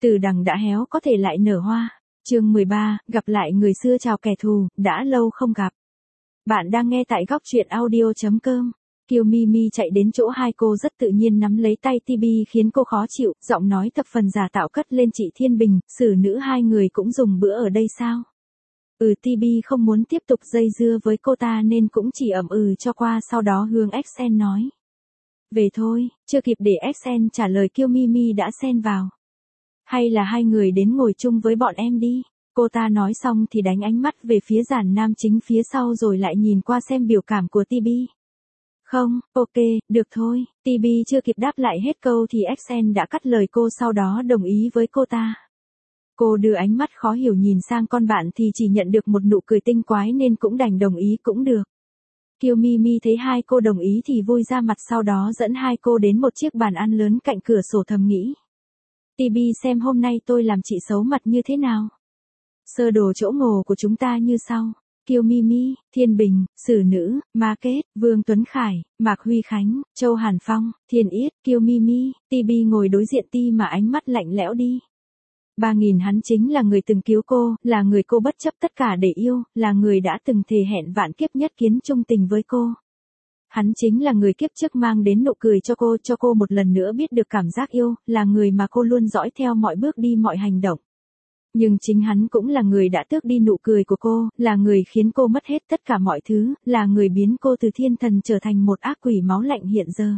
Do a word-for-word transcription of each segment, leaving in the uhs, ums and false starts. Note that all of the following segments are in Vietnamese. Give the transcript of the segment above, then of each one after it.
Từ đằng đã héo có thể lại nở hoa. Chương mười ba, gặp lại người xưa chào kẻ thù, đã lâu không gặp. Bạn đang nghe tại góc truyện audio chấm com. Kiều Mimi chạy đến chỗ hai cô rất tự nhiên nắm lấy tay Tibi khiến cô khó chịu, giọng nói thập phần giả tạo cất lên chị Thiên Bình, xử nữ hai người cũng dùng bữa ở đây sao? Ừ, Tibi không muốn tiếp tục dây dưa với cô ta nên cũng chỉ ậm ừ cho qua, sau đó hướng Exen nói. Về thôi, chưa kịp để Exen trả lời Kiều Mimi đã xen vào. Hay là hai người đến ngồi chung với bọn em đi. Cô ta nói xong thì đánh ánh mắt về phía giàn nam chính phía sau rồi lại nhìn qua xem biểu cảm của Tibi. Không, ok, được thôi. Tibi chưa kịp đáp lại hết câu thì Exen đã cắt lời cô, sau đó đồng ý với cô ta. Cô đưa ánh mắt khó hiểu nhìn sang con bạn thì chỉ nhận được một nụ cười tinh quái nên cũng đành đồng ý cũng được. Kiều Mimi thấy hai cô đồng ý thì vui ra mặt, sau đó dẫn hai cô đến một chiếc bàn ăn lớn cạnh cửa sổ thầm nghĩ. Tibi xem hôm nay tôi làm chị xấu mặt như thế nào. Sơ đồ chỗ ngồi của chúng ta như sau. Kiều Mimi, Thiên Bình, Sử Nữ, Ma Kết, Vương Tuấn Khải, Mạc Huy Khánh, Châu Hàn Phong, Thiên Yết, Kiều Mimi, Tibi ngồi đối diện Ti mà ánh mắt lạnh lẽo đi. Ba nghìn hắn chính là người từng cứu cô, là người cô bất chấp tất cả để yêu, là người đã từng thề hẹn vạn kiếp nhất kiến chung tình với cô. Hắn chính là người kiếp trước mang đến nụ cười cho cô, cho cô một lần nữa biết được cảm giác yêu, là người mà cô luôn dõi theo mọi bước đi mọi hành động. Nhưng chính hắn cũng là người đã tước đi nụ cười của cô, là người khiến cô mất hết tất cả mọi thứ, là người biến cô từ thiên thần trở thành một ác quỷ máu lạnh hiện giờ.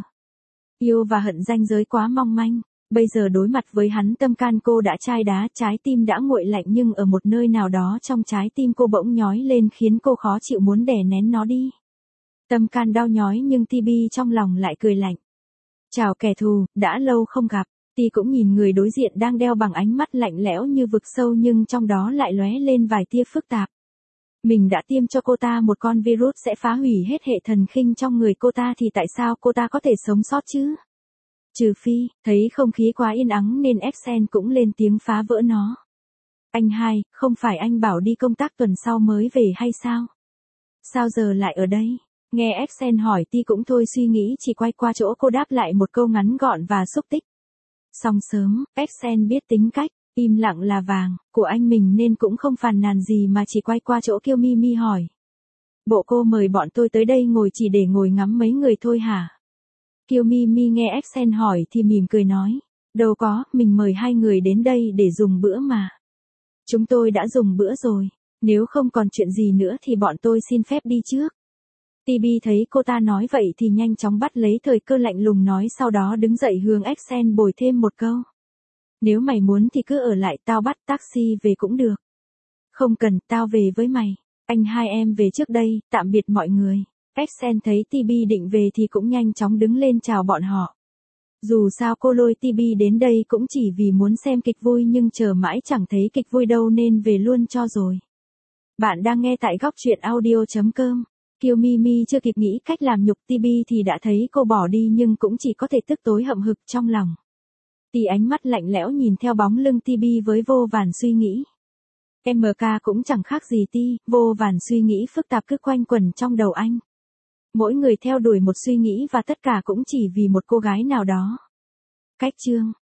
Yêu và hận ranh giới quá mong manh, bây giờ đối mặt với hắn tâm can cô đã chai đá, trái tim đã nguội lạnh, nhưng ở một nơi nào đó trong trái tim cô bỗng nhói lên khiến cô khó chịu muốn đè nén nó đi. Tâm can đau nhói nhưng Tibi trong lòng lại cười lạnh. Chào kẻ thù, đã lâu không gặp. Ti cũng nhìn người đối diện đang đeo bằng ánh mắt lạnh lẽo như vực sâu nhưng trong đó lại lóe lên vài tia phức tạp. Mình đã tiêm cho cô ta một con virus sẽ phá hủy hết hệ thần kinh trong người cô ta thì tại sao cô ta có thể sống sót chứ? Trừ phi, thấy không khí quá yên ắng nên Exen cũng lên tiếng phá vỡ nó. Anh hai, không phải anh bảo đi công tác tuần sau mới về hay sao? Sao giờ lại ở đây? Nghe Exen hỏi Ti cũng thôi suy nghĩ, chỉ quay qua chỗ cô đáp lại một câu ngắn gọn và xúc tích. Xong sớm, Exen biết tính cách, im lặng là vàng, của anh mình nên cũng không phàn nàn gì mà chỉ quay qua chỗ Kiều Mimi hỏi. Bộ cô mời bọn tôi tới đây ngồi chỉ để ngồi ngắm mấy người thôi hả? Kiều Mimi nghe Exen hỏi thì mỉm cười nói. Đâu có, mình mời hai người đến đây để dùng bữa mà. Chúng tôi đã dùng bữa rồi, nếu không còn chuyện gì nữa thì bọn tôi xin phép đi trước. Tibi thấy cô ta nói vậy thì nhanh chóng bắt lấy thời cơ lạnh lùng nói, sau đó đứng dậy hướng Exen bồi thêm một câu. Nếu mày muốn thì cứ ở lại, tao bắt taxi về cũng được. Không cần, tao về với mày. Anh hai em về trước đây, tạm biệt mọi người. Exen thấy Tibi định về thì cũng nhanh chóng đứng lên chào bọn họ. Dù sao cô lôi Tibi đến đây cũng chỉ vì muốn xem kịch vui nhưng chờ mãi chẳng thấy kịch vui đâu nên về luôn cho rồi. Bạn đang nghe tại góc truyện audio chấm com. Kiều Mimi chưa kịp nghĩ cách làm nhục Tibi thì đã thấy cô bỏ đi nhưng cũng chỉ có thể tức tối hậm hực trong lòng. Ti ánh mắt lạnh lẽo nhìn theo bóng lưng Tibi với vô vàn suy nghĩ. em ca cũng chẳng khác gì Ti, vô vàn suy nghĩ phức tạp cứ quanh quẩn trong đầu anh. Mỗi người theo đuổi một suy nghĩ và tất cả cũng chỉ vì một cô gái nào đó. Cách chương